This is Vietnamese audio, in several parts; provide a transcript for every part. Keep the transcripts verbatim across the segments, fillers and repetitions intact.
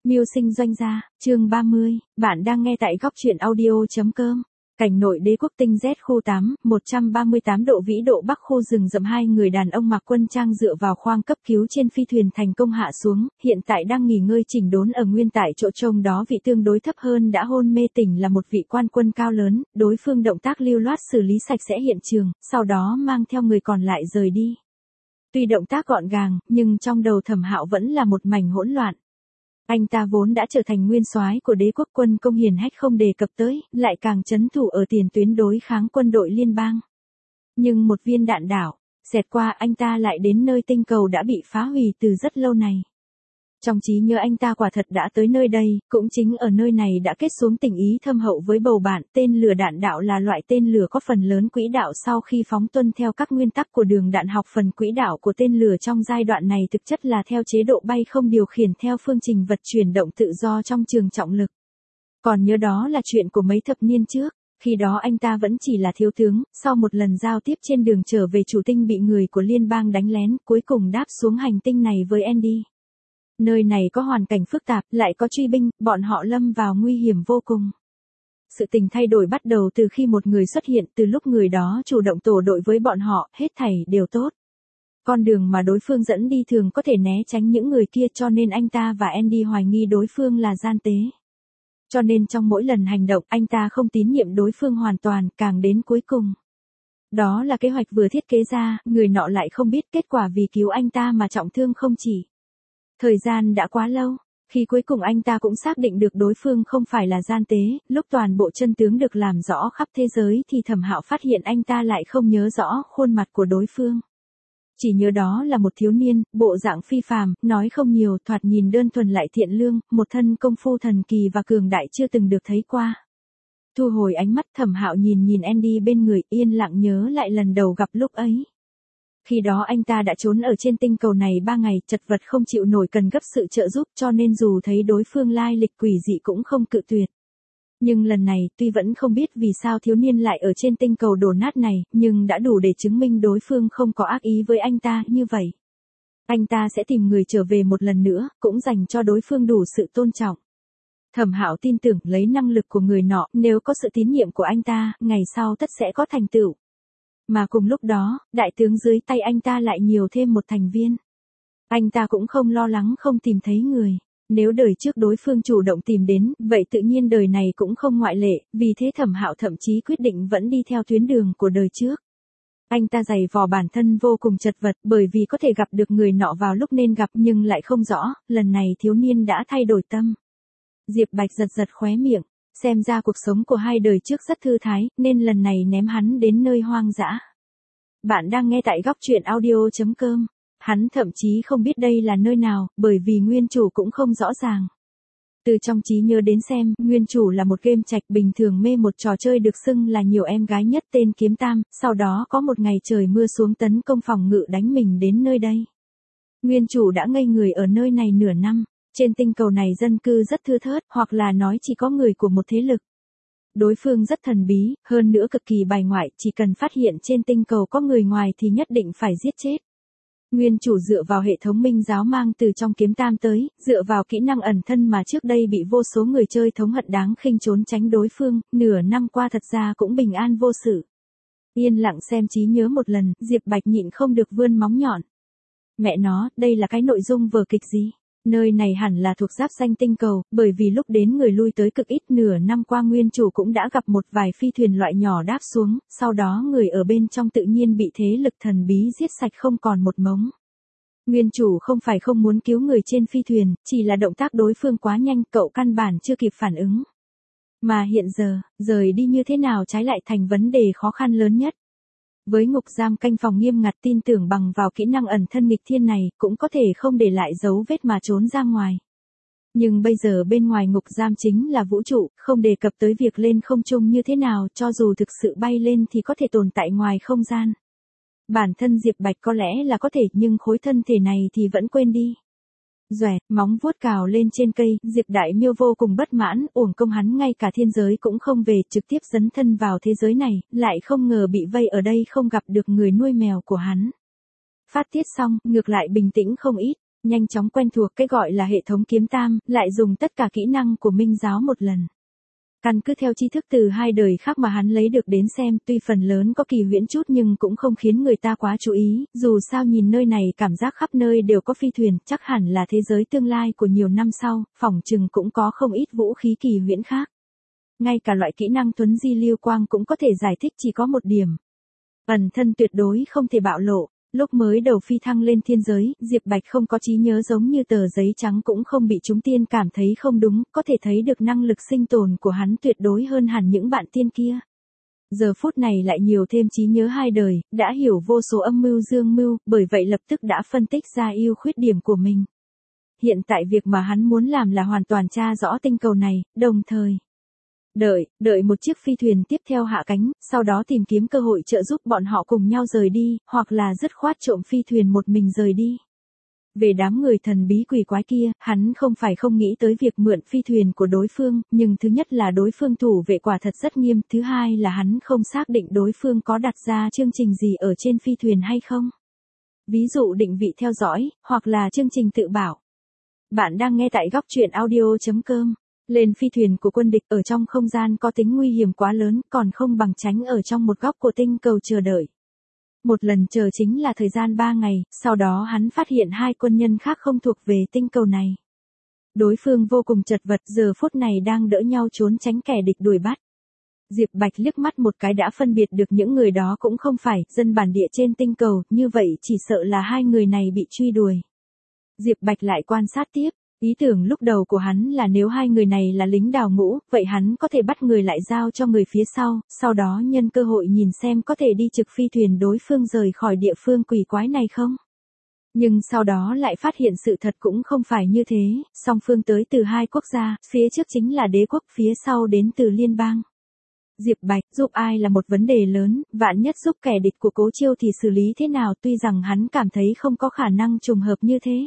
Mưu sinh doanh gia, chương ba mươi, bạn đang nghe tại góc truyện audio.com. Cảnh nội đế quốc tinh Z khu tám, một trăm ba mươi tám độ vĩ độ bắc khu rừng rậm, hai người đàn ông mặc quân trang dựa vào khoang cấp cứu trên phi thuyền thành công hạ xuống, hiện tại đang nghỉ ngơi chỉnh đốn ở nguyên tại chỗ trông đó. Vị tương đối thấp hơn đã hôn mê tỉnh là một vị quan quân cao lớn, đối phương động tác lưu loát xử lý sạch sẽ hiện trường, sau đó mang theo người còn lại rời đi. Tuy động tác gọn gàng, nhưng trong đầu Thẩm Hạo vẫn là một mảnh hỗn loạn. Anh ta vốn đã trở thành nguyên soái của đế quốc, quân công hiển hách không đề cập tới, lại càng trấn thủ ở tiền tuyến đối kháng quân đội liên bang. Nhưng một viên đạn đảo, xẹt qua anh ta lại đến nơi tinh cầu đã bị phá hủy từ rất lâu này. Trong trí nhớ anh ta quả thật đã tới nơi đây, cũng chính ở nơi này đã kết xuống tình ý thâm hậu với bầu bạn. Tên lửa đạn đạo là loại tên lửa có phần lớn quỹ đạo sau khi phóng tuân theo các nguyên tắc của đường đạn học. Phần quỹ đạo của tên lửa trong giai đoạn này thực chất là theo chế độ bay không điều khiển theo phương trình vật chuyển động tự do trong trường trọng lực. Còn nhớ đó là chuyện của mấy thập niên trước, khi đó anh ta vẫn chỉ là thiếu tướng, sau một lần giao tiếp trên đường trở về chủ tinh bị người của liên bang đánh lén, cuối cùng đáp xuống hành tinh này với Andy. Nơi này có hoàn cảnh phức tạp, lại có truy binh, bọn họ lâm vào nguy hiểm vô cùng. Sự tình thay đổi bắt đầu từ khi một người xuất hiện, từ lúc người đó chủ động tổ đội với bọn họ, hết thảy đều tốt. Con đường mà đối phương dẫn đi thường có thể né tránh những người kia, cho nên anh ta và Andy hoài nghi đối phương là gian tế. Cho nên trong mỗi lần hành động, anh ta không tín nhiệm đối phương hoàn toàn, càng đến cuối cùng. Đó là kế hoạch vừa thiết kế ra, người nọ lại không biết kết quả vì cứu anh ta mà trọng thương không chỉ. Thời gian đã quá lâu, khi cuối cùng anh ta cũng xác định được đối phương không phải là gian tế, lúc toàn bộ chân tướng được làm rõ khắp thế giới thì Thẩm Hạo phát hiện anh ta lại không nhớ rõ khuôn mặt của đối phương. Chỉ nhớ đó là một thiếu niên, bộ dạng phi phàm, nói không nhiều, thoạt nhìn đơn thuần lại thiện lương, một thân công phu thần kỳ và cường đại chưa từng được thấy qua. Thu hồi ánh mắt, Thẩm Hạo nhìn nhìn Andy bên người, yên lặng nhớ lại lần đầu gặp lúc ấy. Khi đó anh ta đã trốn ở trên tinh cầu này ba ngày, chật vật không chịu nổi, cần gấp sự trợ giúp, cho nên dù thấy đối phương lai lịch quỷ dị cũng không cự tuyệt. Nhưng lần này, tuy vẫn không biết vì sao thiếu niên lại ở trên tinh cầu đổ nát này, nhưng đã đủ để chứng minh đối phương không có ác ý với anh ta. Như vậy, anh ta sẽ tìm người trở về một lần nữa, cũng dành cho đối phương đủ sự tôn trọng. Thẩm Hạo tin tưởng lấy năng lực của người nọ, nếu có sự tín nhiệm của anh ta, ngày sau tất sẽ có thành tựu. Mà cùng lúc đó, đại tướng dưới tay anh ta lại nhiều thêm một thành viên. Anh ta cũng không lo lắng không tìm thấy người. Nếu đời trước đối phương chủ động tìm đến, vậy tự nhiên đời này cũng không ngoại lệ, vì thế Thẩm Hạo thậm chí quyết định vẫn đi theo tuyến đường của đời trước. Anh ta giày vò bản thân vô cùng chật vật, bởi vì có thể gặp được người nọ vào lúc nên gặp nhưng lại không rõ, lần này thiếu niên đã thay đổi tâm. Diệp Bạch giật giật khóe miệng. Xem ra cuộc sống của hai đời trước rất thư thái, nên lần này ném hắn đến nơi hoang dã. Bạn đang nghe tại góc truyện audio.com. Hắn thậm chí không biết đây là nơi nào, bởi vì nguyên chủ cũng không rõ ràng. Từ trong trí nhớ đến xem, nguyên chủ là một game trạch bình thường mê một trò chơi được xưng là nhiều em gái nhất tên Kiếm Tam, sau đó có một ngày trời mưa xuống tấn công phòng ngự đánh mình đến nơi đây. Nguyên chủ đã ngây người ở nơi này nửa năm. Trên tinh cầu này dân cư rất thưa thớt, hoặc là nói chỉ có người của một thế lực. Đối phương rất thần bí, hơn nữa cực kỳ bài ngoại, chỉ cần phát hiện trên tinh cầu có người ngoài thì nhất định phải giết chết. Nguyên chủ dựa vào hệ thống minh giáo mang từ trong Kiếm Tam tới, dựa vào kỹ năng ẩn thân mà trước đây bị vô số người chơi thống hận đáng khinh trốn tránh đối phương, nửa năm qua thật ra cũng bình an vô sự. Yên lặng xem trí nhớ một lần, Diệp Bạch nhịn không được vươn móng nhọn. Mẹ nó, đây là cái nội dung vở kịch gì? Nơi này hẳn là thuộc giáp danh tinh cầu, bởi vì lúc đến người lui tới cực ít, nửa năm qua nguyên chủ cũng đã gặp một vài phi thuyền loại nhỏ đáp xuống, sau đó người ở bên trong tự nhiên bị thế lực thần bí giết sạch không còn một mống. Nguyên chủ không phải không muốn cứu người trên phi thuyền, chỉ là động tác đối phương quá nhanh, cậu căn bản chưa kịp phản ứng. Mà hiện giờ, rời đi như thế nào trái lại thành vấn đề khó khăn lớn nhất. Với ngục giam canh phòng nghiêm ngặt, tin tưởng bằng vào kỹ năng ẩn thân nghịch thiên này, cũng có thể không để lại dấu vết mà trốn ra ngoài. Nhưng bây giờ bên ngoài ngục giam chính là vũ trụ, không đề cập tới việc lên không trung như thế nào, cho dù thực sự bay lên thì có thể tồn tại ngoài không gian. Bản thân Diệp Bạch có lẽ là có thể, nhưng khối thân thể này thì vẫn quên đi. Doẹt, móng vuốt cào lên trên cây, Diệp Đại Miêu vô cùng bất mãn, uổng công hắn ngay cả thiên giới cũng không về, trực tiếp dấn thân vào thế giới này, lại không ngờ bị vây ở đây không gặp được người nuôi mèo của hắn. Phát tiết xong, ngược lại bình tĩnh không ít, nhanh chóng quen thuộc cái gọi là hệ thống kiếm tam, lại dùng tất cả kỹ năng của Minh giáo một lần. Căn cứ theo tri thức từ hai đời khác mà hắn lấy được đến xem, tuy phần lớn có kỳ huyễn chút nhưng cũng không khiến người ta quá chú ý, dù sao nhìn nơi này cảm giác khắp nơi đều có phi thuyền, chắc hẳn là thế giới tương lai của nhiều năm sau, phỏng chừng cũng có không ít vũ khí kỳ huyễn khác. Ngay cả loại kỹ năng thuấn di lưu quang cũng có thể giải thích chỉ có một điểm. Ẩn thân tuyệt đối không thể bạo lộ. Lúc mới đầu phi thăng lên thiên giới, Diệp Bạch không có trí nhớ giống như tờ giấy trắng cũng không bị chúng tiên cảm thấy không đúng, có thể thấy được năng lực sinh tồn của hắn tuyệt đối hơn hẳn những bạn tiên kia. Giờ phút này lại nhiều thêm trí nhớ hai đời, đã hiểu vô số âm mưu dương mưu, bởi vậy lập tức đã phân tích ra ưu khuyết điểm của mình. Hiện tại việc mà hắn muốn làm là hoàn toàn tra rõ tinh cầu này, đồng thời Đợi, đợi một chiếc phi thuyền tiếp theo hạ cánh, sau đó tìm kiếm cơ hội trợ giúp bọn họ cùng nhau rời đi, hoặc là dứt khoát trộm phi thuyền một mình rời đi. Về đám người thần bí quỷ quái kia, hắn không phải không nghĩ tới việc mượn phi thuyền của đối phương, nhưng thứ nhất là đối phương thủ vệ quả thật rất nghiêm, thứ hai là hắn không xác định đối phương có đặt ra chương trình gì ở trên phi thuyền hay không. Ví dụ định vị theo dõi, hoặc là chương trình tự bảo. Bạn đang nghe tại góc truyện audio chấm com. Lên phi thuyền của quân địch ở trong không gian có tính nguy hiểm quá lớn, còn không bằng tránh ở trong một góc của tinh cầu chờ đợi. Một lần chờ chính là thời gian ba ngày, sau đó hắn phát hiện hai quân nhân khác không thuộc về tinh cầu này. Đối phương vô cùng chật vật, giờ phút này đang đỡ nhau trốn tránh kẻ địch đuổi bắt. Diệp Bạch liếc mắt một cái đã phân biệt được những người đó cũng không phải dân bản địa trên tinh cầu, như vậy chỉ sợ là hai người này bị truy đuổi. Diệp Bạch lại quan sát tiếp. Ý tưởng lúc đầu của hắn là nếu hai người này là lính đào ngũ, vậy hắn có thể bắt người lại giao cho người phía sau, sau đó nhân cơ hội nhìn xem có thể đi trực phi thuyền đối phương rời khỏi địa phương quỷ quái này không. Nhưng sau đó lại phát hiện sự thật cũng không phải như thế, song phương tới từ hai quốc gia, phía trước chính là đế quốc, phía sau đến từ liên bang. Diệp Bạch, giúp ai là một vấn đề lớn, vạn nhất giúp kẻ địch của Cố Chiêu thì xử lý thế nào, tuy rằng hắn cảm thấy không có khả năng trùng hợp như thế.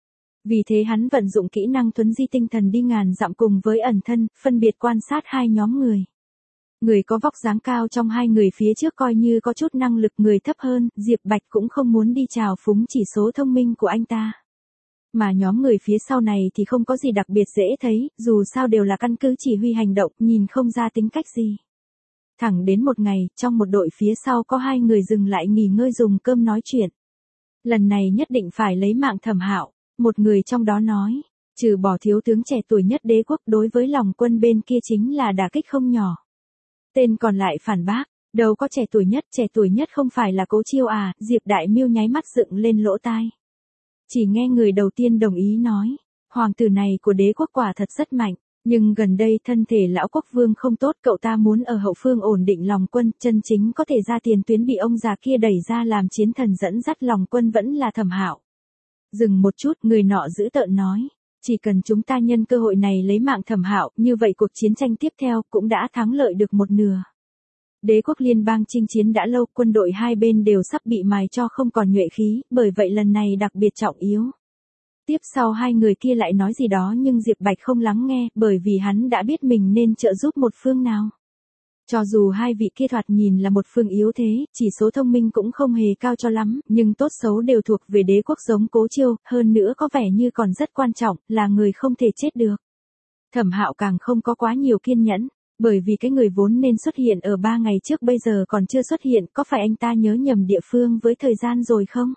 Vì thế hắn vận dụng kỹ năng thuấn di tinh thần đi ngàn dặm cùng với ẩn thân, phân biệt quan sát hai nhóm người. Người có vóc dáng cao trong hai người phía trước coi như có chút năng lực, người thấp hơn, Diệp Bạch cũng không muốn đi trào phúng chỉ số thông minh của anh ta. Mà nhóm người phía sau này thì không có gì đặc biệt dễ thấy, dù sao đều là căn cứ chỉ huy hành động, nhìn không ra tính cách gì. Thẳng đến một ngày, trong một đội phía sau có hai người dừng lại nghỉ ngơi dùng cơm nói chuyện. Lần này nhất định phải lấy mạng Thẩm Hạo. Một người trong đó nói, trừ bỏ thiếu tướng trẻ tuổi nhất đế quốc đối với lòng quân bên kia chính là đả kích không nhỏ. Tên còn lại phản bác, đâu có trẻ tuổi nhất, trẻ tuổi nhất không phải là Cố Chiêu à, Diệp Đại Miêu nháy mắt dựng lên lỗ tai. Chỉ nghe người đầu tiên đồng ý nói, hoàng tử này của đế quốc quả thật rất mạnh, nhưng gần đây thân thể lão quốc vương không tốt, cậu ta muốn ở hậu phương ổn định lòng quân, chân chính có thể ra tiền tuyến bị ông già kia đẩy ra làm chiến thần dẫn dắt lòng quân vẫn là Thẩm Hạo. Dừng một chút, người nọ giữ tợn nói, chỉ cần chúng ta nhân cơ hội này lấy mạng Thẩm Hạo, như vậy cuộc chiến tranh tiếp theo cũng đã thắng lợi được một nửa. Đế quốc liên bang chinh chiến đã lâu, quân đội hai bên đều sắp bị mài cho không còn nhuệ khí, bởi vậy lần này đặc biệt trọng yếu. Tiếp sau hai người kia lại nói gì đó nhưng Diệp Bạch không lắng nghe, bởi vì hắn đã biết mình nên trợ giúp một phương nào. Cho dù hai vị kia thoạt nhìn là một phương yếu thế, chỉ số thông minh cũng không hề cao cho lắm, nhưng tốt xấu đều thuộc về đế quốc giống Cố Chiêu, hơn nữa có vẻ như còn rất quan trọng, là người không thể chết được. Thẩm Hạo càng không có quá nhiều kiên nhẫn, bởi vì cái người vốn nên xuất hiện ở ba ngày trước bây giờ còn chưa xuất hiện, có phải anh ta nhớ nhầm địa phương với thời gian rồi không?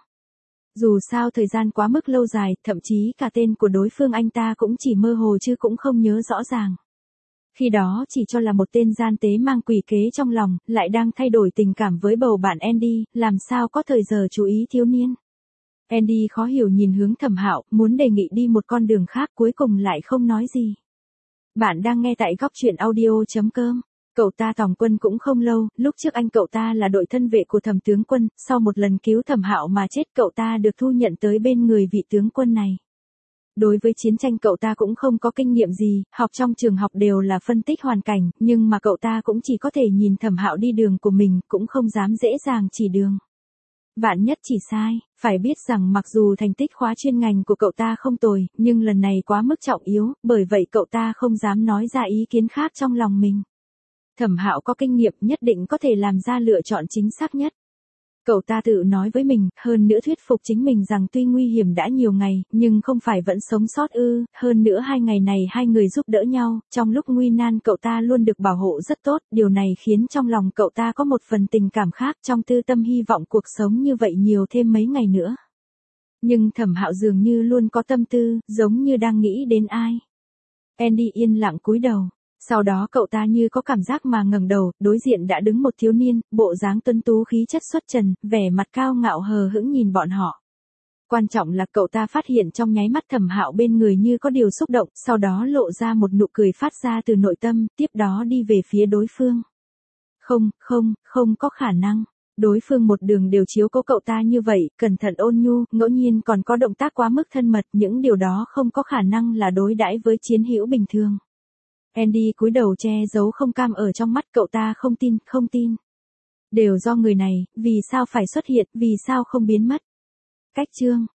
Dù sao thời gian quá mức lâu dài, thậm chí cả tên của đối phương anh ta cũng chỉ mơ hồ chứ cũng không nhớ rõ ràng. Khi đó chỉ cho là một tên gian tế mang quỷ kế trong lòng, lại đang thay đổi tình cảm với bầu bạn Andy, làm sao có thời giờ chú ý thiếu niên. Andy khó hiểu nhìn hướng Thẩm Hạo, muốn đề nghị đi một con đường khác, cuối cùng lại không nói gì. Bạn đang nghe tại góc truyện audio chấm com. Cậu ta tòng quân cũng không lâu, lúc trước anh cậu ta là đội thân vệ của Thẩm tướng quân, sau một lần cứu Thẩm Hạo mà chết, cậu ta được thu nhận tới bên người vị tướng quân này. Đối với chiến tranh cậu ta cũng không có kinh nghiệm gì, học trong trường học đều là phân tích hoàn cảnh, nhưng mà cậu ta cũng chỉ có thể nhìn Thẩm Hạo đi đường của mình, cũng không dám dễ dàng chỉ đường. Vạn nhất chỉ sai, phải biết rằng mặc dù thành tích khóa chuyên ngành của cậu ta không tồi, nhưng lần này quá mức trọng yếu, bởi vậy cậu ta không dám nói ra ý kiến khác trong lòng mình. Thẩm Hạo có kinh nghiệm, nhất định có thể làm ra lựa chọn chính xác nhất. Cậu ta tự nói với mình, hơn nữa thuyết phục chính mình rằng tuy nguy hiểm đã nhiều ngày, nhưng không phải vẫn sống sót ư, hơn nữa hai ngày này hai người giúp đỡ nhau, trong lúc nguy nan cậu ta luôn được bảo hộ rất tốt, điều này khiến trong lòng cậu ta có một phần tình cảm khác, trong tư tâm hy vọng cuộc sống như vậy nhiều thêm mấy ngày nữa. Nhưng Thẩm Hạo dường như luôn có tâm tư, giống như đang nghĩ đến ai. Andy yên lặng cúi đầu. Sau đó cậu ta như có cảm giác mà ngẩng đầu, đối diện đã đứng một thiếu niên, bộ dáng tuấn tú khí chất xuất trần, vẻ mặt cao ngạo hờ hững nhìn bọn họ. Quan trọng là cậu ta phát hiện trong nháy mắt Thẩm Hạo bên người như có điều xúc động, sau đó lộ ra một nụ cười phát ra từ nội tâm, tiếp đó đi về phía đối phương. Không, không, không có khả năng. Đối phương một đường đều chiếu cố cậu ta như vậy, cẩn thận ôn nhu, ngẫu nhiên còn có động tác quá mức thân mật, những điều đó không có khả năng là đối đãi với chiến hữu bình thường. Andy cúi đầu che giấu không cam ở trong mắt, cậu ta không tin, không tin. Đều do người này, vì sao phải xuất hiện, vì sao không biến mất. Cách chương